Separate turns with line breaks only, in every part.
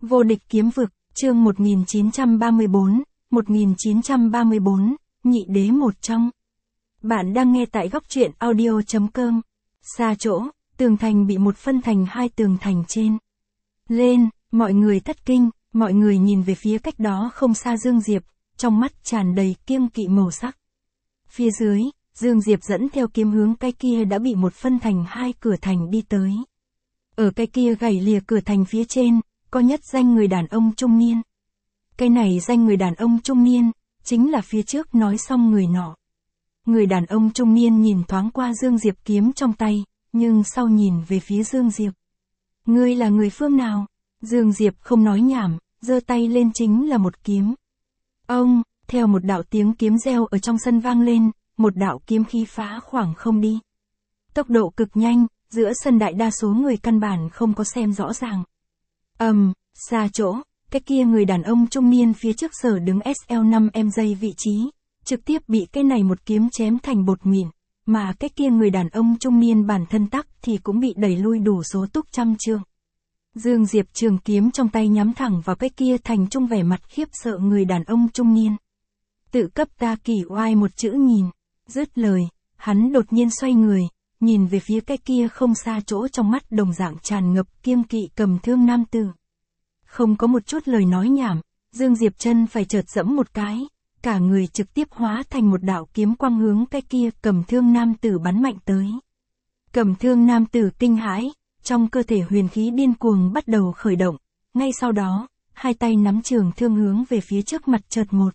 Vô địch kiếm vực, chương 1934, nhị đế một trong. Bạn đang nghe tại góc truyện audio.com. Xa chỗ, tường thành bị một phân thành hai tường thành trên. Lên, mọi người thất kinh, mọi người nhìn về phía cách đó không xa Dương Diệp, trong mắt tràn đầy kiêng kỵ màu sắc. Phía dưới, Dương Diệp dẫn theo kiếm hướng cái kia đã bị một phân thành hai cửa thành đi tới. Ở cái kia gảy lìa cửa thành phía trên, có nhất danh người đàn ông trung niên. Cái này danh người đàn ông trung niên, chính là phía trước nói xong người nọ. Người đàn ông trung niên nhìn thoáng qua Dương Diệp kiếm trong tay, nhưng sau nhìn về phía Dương Diệp. Ngươi là người phương nào? Dương Diệp không nói nhảm, giơ tay lên chính là một kiếm. Ông, theo một đạo tiếng kiếm reo ở trong sân vang lên, một đạo kiếm khí phá khoảng không đi. Tốc độ cực nhanh, giữa sân đại đa số người căn bản không có xem rõ ràng. Xa chỗ, cái kia người đàn ông trung niên phía trước sở đứng SL5 giây vị trí, trực tiếp bị cái này một kiếm chém thành bột mịn, mà cái kia người đàn ông trung niên bản thân tắc thì cũng bị đẩy lui đủ số túc trăm trượng. Dương Diệp trường kiếm trong tay nhắm thẳng vào cái kia thành trung vẻ mặt khiếp sợ người đàn ông trung niên. Tự cấp ta kỳ oai một chữ nhìn, dứt lời, hắn đột nhiên xoay người, nhìn về phía cái kia không xa chỗ trong mắt đồng dạng tràn ngập kiêng kỵ cầm thương nam tử. Không có một chút lời nói nhảm, Dương Diệp chân phải chợt dẫm một cái, cả người trực tiếp hóa thành một đạo kiếm quang hướng cái kia cầm thương nam tử bắn mạnh tới. Cầm thương nam tử kinh hãi, trong cơ thể huyền khí điên cuồng bắt đầu khởi động, ngay sau đó, hai tay nắm trường thương hướng về phía trước mặt chợt một.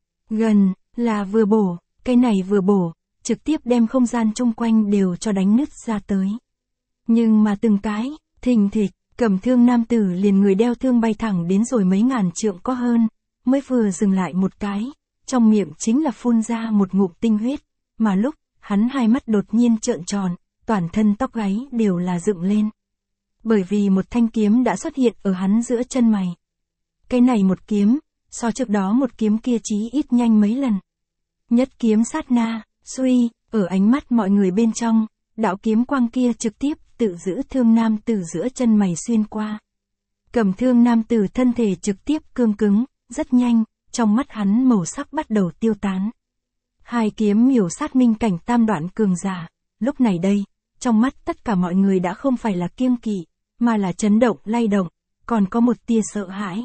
Gần, là vừa bổ, cái này vừa bổ, trực tiếp đem không gian chung quanh đều cho đánh nứt ra tới. Nhưng mà từng cái, thình thịch, cầm thương nam tử liền người đeo thương bay thẳng đến rồi mấy ngàn trượng có hơn, mới vừa dừng lại một cái, trong miệng chính là phun ra một ngụm tinh huyết, mà lúc, hắn hai mắt đột nhiên trợn tròn, toàn thân tóc gáy đều là dựng lên. Bởi vì một thanh kiếm đã xuất hiện ở hắn giữa chân mày. Cái này một kiếm, so trước đó một kiếm kia chí ít nhanh mấy lần. Nhất kiếm sát na, suy, ở ánh mắt mọi người bên trong, đạo kiếm quang kia trực tiếp tự giữ thương nam tử giữa chân mày xuyên qua. Cầm thương nam tử thân thể trực tiếp cương cứng, rất nhanh, trong mắt hắn màu sắc bắt đầu tiêu tán. Hai kiếm miểu sát minh cảnh tam đoạn cường giả, lúc này đây, trong mắt tất cả mọi người đã không phải là kiêng kỵ, mà là chấn động lay động, còn có một tia sợ hãi.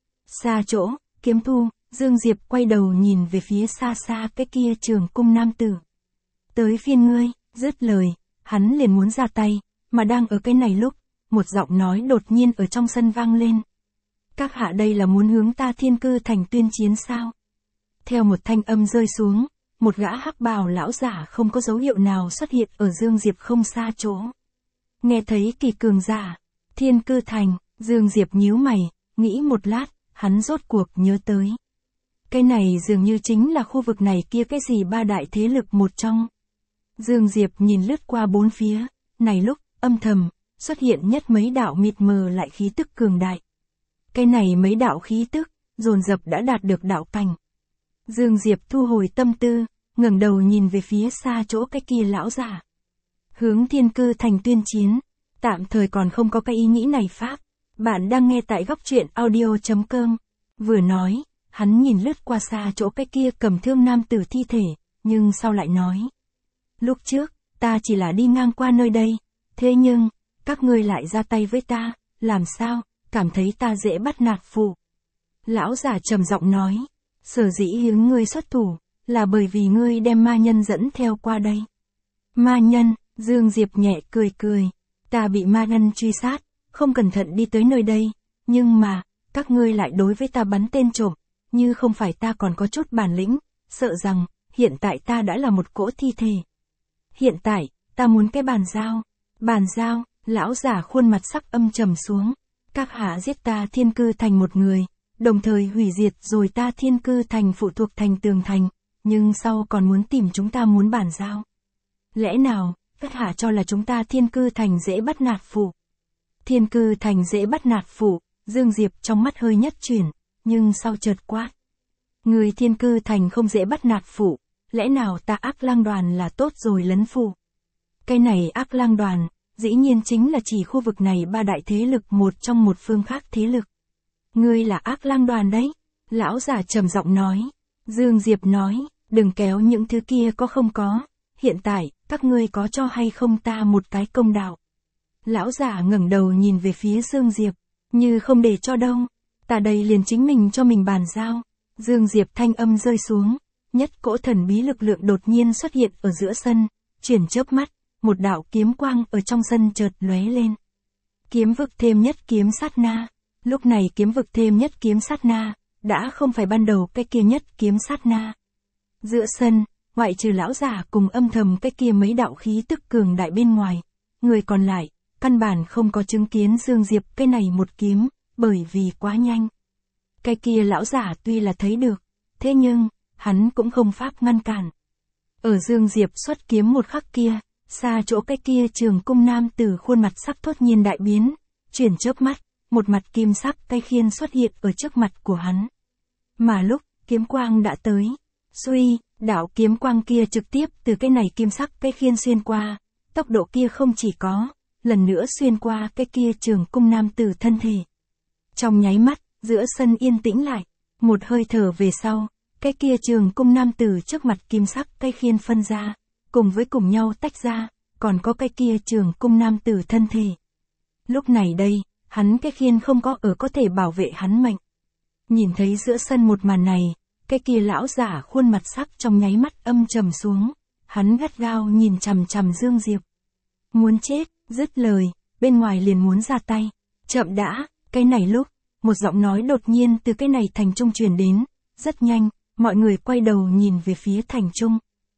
Xa chỗ, kiếm thu, Dương Diệp quay đầu nhìn về phía xa xa cái kia trường cung nam tử. Tới phiên ngươi, dứt lời, hắn liền muốn ra tay, mà đang ở cái này lúc, một giọng nói đột nhiên ở trong sân vang lên. Các hạ đây là muốn hướng ta Thiên Cư Thành tuyên chiến sao? Theo một thanh âm rơi xuống, một gã hắc bào lão giả không có dấu hiệu nào xuất hiện ở Dương Diệp không xa chỗ. Nghe thấy kỳ cường giả, Thiên Cư Thành, Dương Diệp nhíu mày, nghĩ một lát, hắn rốt cuộc nhớ tới. Cái này dường như chính là khu vực này kia cái gì ba đại thế lực một trong. Dương Diệp nhìn lướt qua bốn phía, này lúc, âm thầm, xuất hiện nhất mấy đạo mịt mờ lại khí tức cường đại. Cái này mấy đạo khí tức, dồn dập đã đạt được đạo cảnh. Dương Diệp thu hồi tâm tư, ngẩng đầu nhìn về phía xa chỗ cái kia lão giả. Hướng Thiên Cư Thành tuyên chiến, tạm thời còn không có cái ý nghĩ này pháp. Bạn đang nghe tại góc truyện audio.com. Vừa nói, hắn nhìn lướt qua xa chỗ cái kia cầm thương nam tử thi thể, nhưng sau lại nói. Lúc trước, ta chỉ là đi ngang qua nơi đây, thế nhưng, các ngươi lại ra tay với ta, làm sao, cảm thấy ta dễ bắt nạt phụ. Lão giả trầm giọng nói, sở dĩ hướng ngươi xuất thủ, là bởi vì ngươi đem ma nhân dẫn theo qua đây. Ma nhân, Dương Diệp nhẹ cười cười, ta bị ma nhân truy sát, không cẩn thận đi tới nơi đây, nhưng mà, các ngươi lại đối với ta bắn tên trộm, như không phải ta còn có chút bản lĩnh, sợ rằng, hiện tại ta đã là một cỗ thi thể. Hiện tại, ta muốn cái bàn giao, lão giả khuôn mặt sắc âm trầm xuống, các hạ giết ta Thiên Cư Thành một người, đồng thời hủy diệt rồi ta Thiên Cư Thành phụ thuộc thành tường thành, nhưng sau còn muốn tìm chúng ta muốn bàn giao. Lẽ nào, các hạ cho là chúng ta Thiên Cư Thành dễ bắt nạt phụ? Thiên Cư Thành dễ bắt nạt phụ, Dương Diệp trong mắt hơi nhất chuyển, nhưng sau chợt quát. Người Thiên Cư Thành không dễ bắt nạt phụ, lẽ nào ta Ác Lang Đoàn là tốt rồi lấn phụ? Cái này Ác Lang Đoàn, dĩ nhiên chính là chỉ khu vực này ba đại thế lực một trong một phương khác thế lực. Ngươi là ác lang đoàn đấy. Lão giả trầm giọng nói. Dương Diệp nói, đừng kéo những thứ kia có không có. Hiện tại, các ngươi có cho hay không ta một cái công đạo. Lão giả ngẩng đầu nhìn về phía Dương Diệp, như không để cho đâu. Ta đây liền chính mình cho mình bàn giao. Dương Diệp thanh âm rơi xuống, nhất cỗ thần bí lực lượng đột nhiên xuất hiện ở giữa sân, chuyển chớp mắt, một đạo kiếm quang ở trong sân chợt lóe lên. Kiếm vực thêm nhất kiếm sát na. Lúc này kiếm vực thêm nhất kiếm sát na, đã không phải ban đầu cái kia nhất kiếm sát na. Giữa sân, ngoại trừ lão giả cùng âm thầm cái kia mấy đạo khí tức cường đại bên ngoài, người còn lại, căn bản không có chứng kiến Dương Diệp cái này một kiếm, bởi vì quá nhanh. Cái kia lão giả tuy là thấy được, thế nhưng, hắn cũng không pháp ngăn cản. Ở Dương Diệp xuất kiếm một khắc kia, xa chỗ cái kia Trường Cung nam tử khuôn mặt sắc thốt nhiên đại biến, chuyển chớp mắt, một mặt kim sắc cái khiên xuất hiện ở trước mặt của hắn. Mà lúc, kiếm quang đã tới, suy, đạo kiếm quang kia trực tiếp từ cái này kim sắc cái khiên xuyên qua, tốc độ kia không chỉ có, lần nữa xuyên qua cái kia Trường Cung nam tử thân thể. Trong nháy mắt, giữa sân yên tĩnh lại, một hơi thở về sau, cái kia Trường Cung nam tử trước mặt kim sắc cái khiên phân ra, cùng với cùng nhau tách ra, còn có cái kia Trường Cung nam tử thân thể. Lúc này đây, hắn cái khiên không có ở có thể bảo vệ hắn mệnh. Nhìn thấy giữa sân một màn này, cái kia lão giả khuôn mặt sắc trong nháy mắt âm trầm xuống, hắn gắt gao nhìn chằm chằm Dương Diệp. Muốn chết, dứt lời, bên ngoài liền muốn ra tay. Chậm đã, cái này lúc, một giọng nói đột nhiên từ cái này thành trung truyền đến, rất nhanh, mọi người quay đầu nhìn về phía thành trung.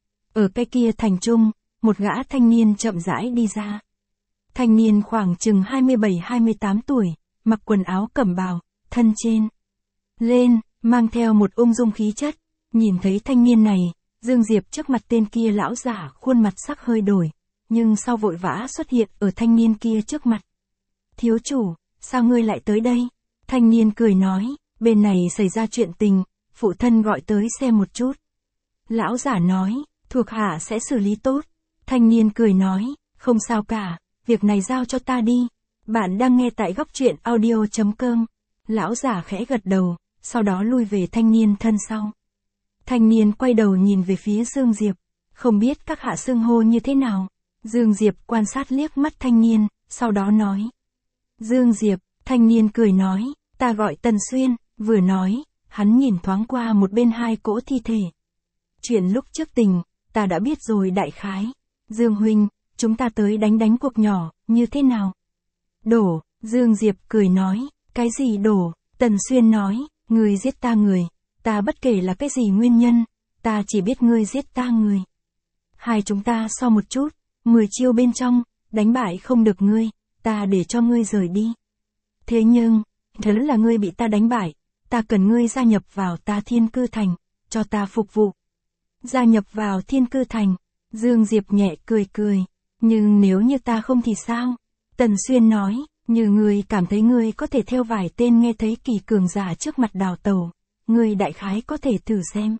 Ở cái kia thành trung, một gã thanh niên chậm rãi đi ra. Thanh niên khoảng chừng 27-28 tuổi, mặc quần áo cẩm bào, thân trên lên, mang theo một ung dung khí chất. Nhìn thấy thanh niên này, Dương Diệp trước mặt tên kia lão giả khuôn mặt sắc hơi đổi, nhưng sau vội vã xuất hiện ở thanh niên kia trước mặt. Thiếu chủ, sao ngươi lại tới đây? Thanh niên cười nói, bên này xảy ra chuyện tình, phụ thân gọi tới xem một chút. Lão giả nói, thuộc hạ sẽ xử lý tốt. Thanh niên cười nói, không sao cả, việc này giao cho ta đi. Bạn đang nghe tại góc truyện audio.com. Lão giả khẽ gật đầu, sau đó lui về thanh niên thân sau. Thanh niên quay đầu nhìn về phía Dương Diệp, không biết các hạ xưng hô như thế nào. Dương Diệp quan sát liếc mắt thanh niên, sau đó nói. Dương Diệp, thanh niên cười nói, ta gọi Tần Xuyên, vừa nói, hắn nhìn thoáng qua một bên hai cỗ thi thể. Chuyện lúc trước tình, ta đã biết rồi đại khái. Dương huynh, chúng ta tới đánh cuộc nhỏ, như thế nào? Đổ, Dương Diệp cười nói, cái gì đổ? Tần Xuyên nói, ngươi giết ta người, ta bất kể là cái gì nguyên nhân, ta chỉ biết ngươi giết ta người. Hai chúng ta so một chút, 10 chiêu bên trong, đánh bại không được ngươi, ta để cho ngươi rời đi. Thế nhưng, thế là ngươi bị ta đánh bại, ta cần ngươi gia nhập vào ta Thiên Cư Thành, cho ta phục vụ. Gia nhập vào Thiên Cư Thành, Dương Diệp nhẹ cười cười, nhưng nếu như ta không thì sao? Tần Xuyên nói, như ngươi cảm thấy ngươi có thể theo vài tên nghe thấy kỳ cường giả trước mặt đào tẩu, ngươi đại khái có thể thử xem.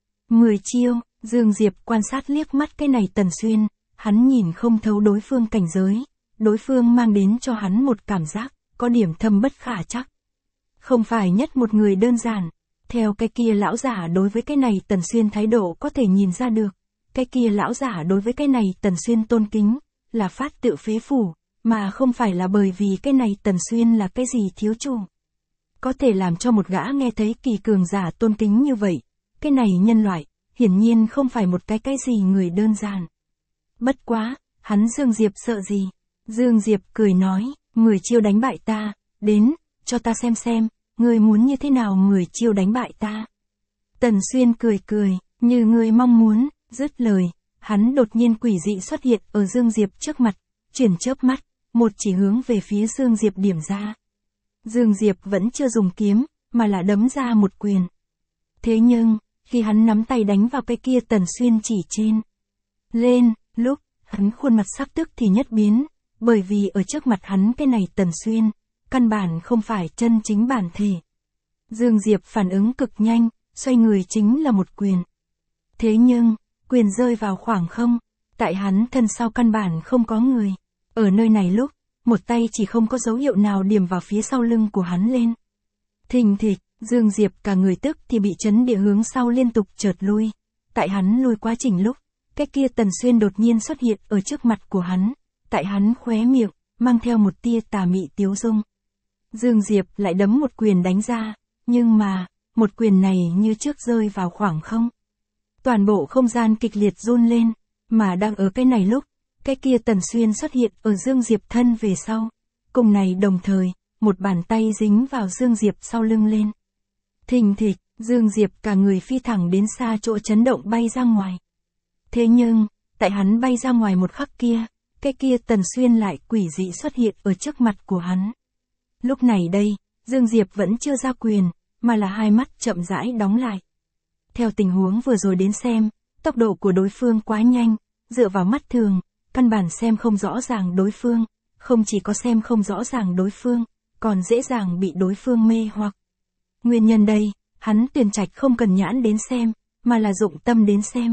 10 chiêu, Dương Diệp quan sát liếc mắt cái này Tần Xuyên, hắn nhìn không thấu đối phương cảnh giới, đối phương mang đến cho hắn một cảm giác, có điểm thâm bất khả chắc. Không phải nhất một người đơn giản, theo cái kia lão giả đối với cái này Tần Xuyên thái độ có thể nhìn ra được, cái kia lão giả đối với cái này Tần Xuyên tôn kính, là phát tự phế phủ, mà không phải là bởi vì cái này Tần Xuyên là cái gì thiếu chủ. Có thể làm cho một gã nghe thấy kỳ cường giả tôn kính như vậy, cái này nhân loại, hiển nhiên không phải một cái gì người đơn giản. Bất quá, hắn Dương Diệp sợ gì? Dương Diệp cười nói, 10 chiêu đánh bại ta, đến, cho ta xem, ngươi muốn như thế nào 10 chiêu đánh bại ta. Tần Xuyên cười cười, như ngươi mong muốn, dứt lời, hắn đột nhiên quỷ dị xuất hiện ở Dương Diệp trước mặt, chuyển chớp mắt, một chỉ hướng về phía Dương Diệp điểm ra. Dương Diệp vẫn chưa dùng kiếm, mà là đấm ra một quyền. Thế nhưng, khi hắn nắm tay đánh vào cái kia Tần Xuyên chỉ trên lên, lúc, hắn khuôn mặt sắc tức thì nhất biến, bởi vì ở trước mặt hắn cái này Tần Xuyên, căn bản không phải chân chính bản thể. Dương Diệp phản ứng cực nhanh, xoay người chính là một quyền. Thế nhưng, quyền rơi vào khoảng không, tại hắn thân sau căn bản không có người. Ở nơi này lúc, một tay chỉ không có dấu hiệu nào điểm vào phía sau lưng của hắn lên. Thình thịch, Dương Diệp cả người tức thì bị chấn địa hướng sau liên tục chợt lui. Tại hắn lui quá trình lúc, cái kia Tần Xuyên đột nhiên xuất hiện ở trước mặt của hắn. Tại hắn khóe miệng, mang theo một tia tà mị tiếu dung. Dương Diệp lại đấm một quyền đánh ra, nhưng mà, một quyền này như trước rơi vào khoảng không. Toàn bộ không gian kịch liệt run lên, mà đang ở cái này lúc, cái kia Tần Xuyên xuất hiện ở Dương Diệp thân về sau. Cùng này đồng thời, một bàn tay dính vào Dương Diệp sau lưng lên. Thình thịch, Dương Diệp cả người phi thẳng đến xa chỗ chấn động bay ra ngoài. Thế nhưng, tại hắn bay ra ngoài một khắc kia, cái kia Tần Xuyên lại quỷ dị xuất hiện ở trước mặt của hắn. Lúc này đây, Dương Diệp vẫn chưa ra quyền, mà là hai mắt chậm rãi đóng lại. Theo tình huống vừa rồi đến xem, tốc độ của đối phương quá nhanh, dựa vào mắt thường, căn bản xem không rõ ràng đối phương, không chỉ có xem không rõ ràng đối phương, còn dễ dàng bị đối phương mê hoặc. Nguyên nhân đây, hắn Tuyền Trạch không cần nhãn đến xem, mà là dụng tâm đến xem.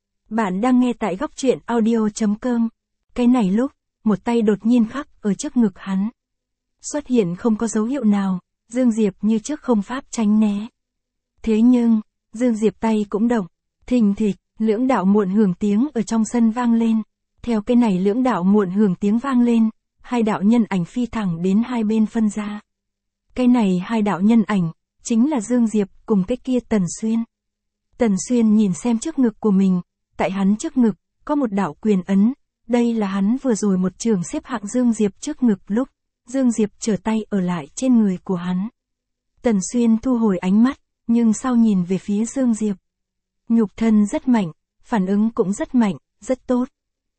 Bạn đang nghe tại góc truyện audio.com. Cái này lúc, một tay đột nhiên khắc ở trước ngực hắn. Xuất hiện không có dấu hiệu nào, Dương Diệp như trước không pháp tránh né. Thế nhưng, Dương Diệp tay cũng động, thình thịch, lưỡng đạo muộn hưởng tiếng ở trong sân vang lên. Theo cái này lưỡng đạo muộn hưởng tiếng vang lên, hai đạo nhân ảnh phi thẳng đến hai bên phân ra. Cái này hai đạo nhân ảnh, chính là Dương Diệp cùng cái kia Tần Xuyên. Tần Xuyên nhìn xem trước ngực của mình, tại hắn trước ngực, có một đạo quyền ấn, đây là hắn vừa rồi một trường xếp hạng Dương Diệp trước ngực lúc, Dương Diệp trở tay ở lại trên người của hắn. Tần Xuyên thu hồi ánh mắt, nhưng sau nhìn về phía Dương Diệp. Nhục thân rất mạnh, phản ứng cũng rất mạnh, rất tốt.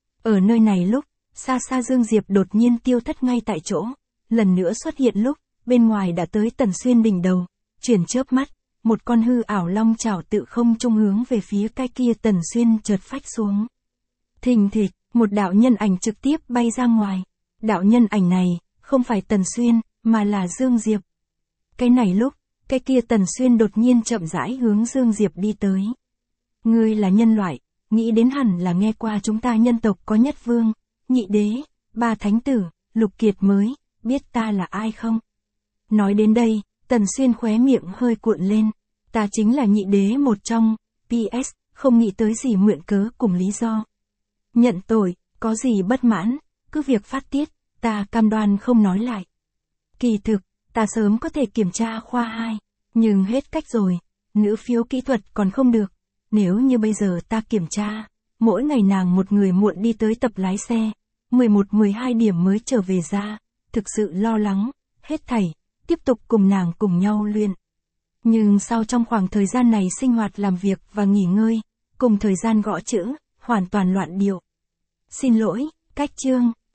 Ở nơi này lúc, xa xa Dương Diệp đột nhiên tiêu thất ngay tại chỗ, lần nữa xuất hiện lúc, bên ngoài đã tới Tần Xuyên đỉnh đầu, chuyển chớp mắt, một con hư ảo long chảo tự không trung hướng về phía cái kia Tần Xuyên chợt phách xuống. Thình thịch, một đạo nhân ảnh trực tiếp bay ra ngoài. Đạo nhân ảnh này, không phải Tần Xuyên, mà là Dương Diệp. Cái này lúc, cái kia Tần Xuyên đột nhiên chậm rãi hướng Dương Diệp đi tới. Ngươi là nhân loại, nghĩ đến hẳn là nghe qua chúng ta nhân tộc có nhất vương, nhị đế, ba thánh tử, lục kiệt mới, biết ta là ai không? Nói đến đây, Tần Xuyên khóe miệng hơi cuộn lên. Ta chính là nhị đế một trong, PS, không nghĩ tới gì mượn cớ cùng lý do. Nhận tội, có gì bất mãn, cứ việc phát tiết, ta cam đoan không nói lại. Kỳ thực, ta sớm có thể kiểm tra khoa 2, nhưng hết cách rồi, nữ phiếu kỹ thuật còn không được. Nếu như bây giờ ta kiểm tra, mỗi ngày nàng một người muộn đi tới tập lái xe, 11-12 điểm mới trở về ra, thực sự lo lắng, hết thảy, tiếp tục cùng nàng cùng nhau luyện. Nhưng sau trong khoảng thời gian này sinh hoạt làm việc và nghỉ ngơi, cùng thời gian gõ chữ, hoàn toàn loạn điệu. Xin lỗi, cách chương.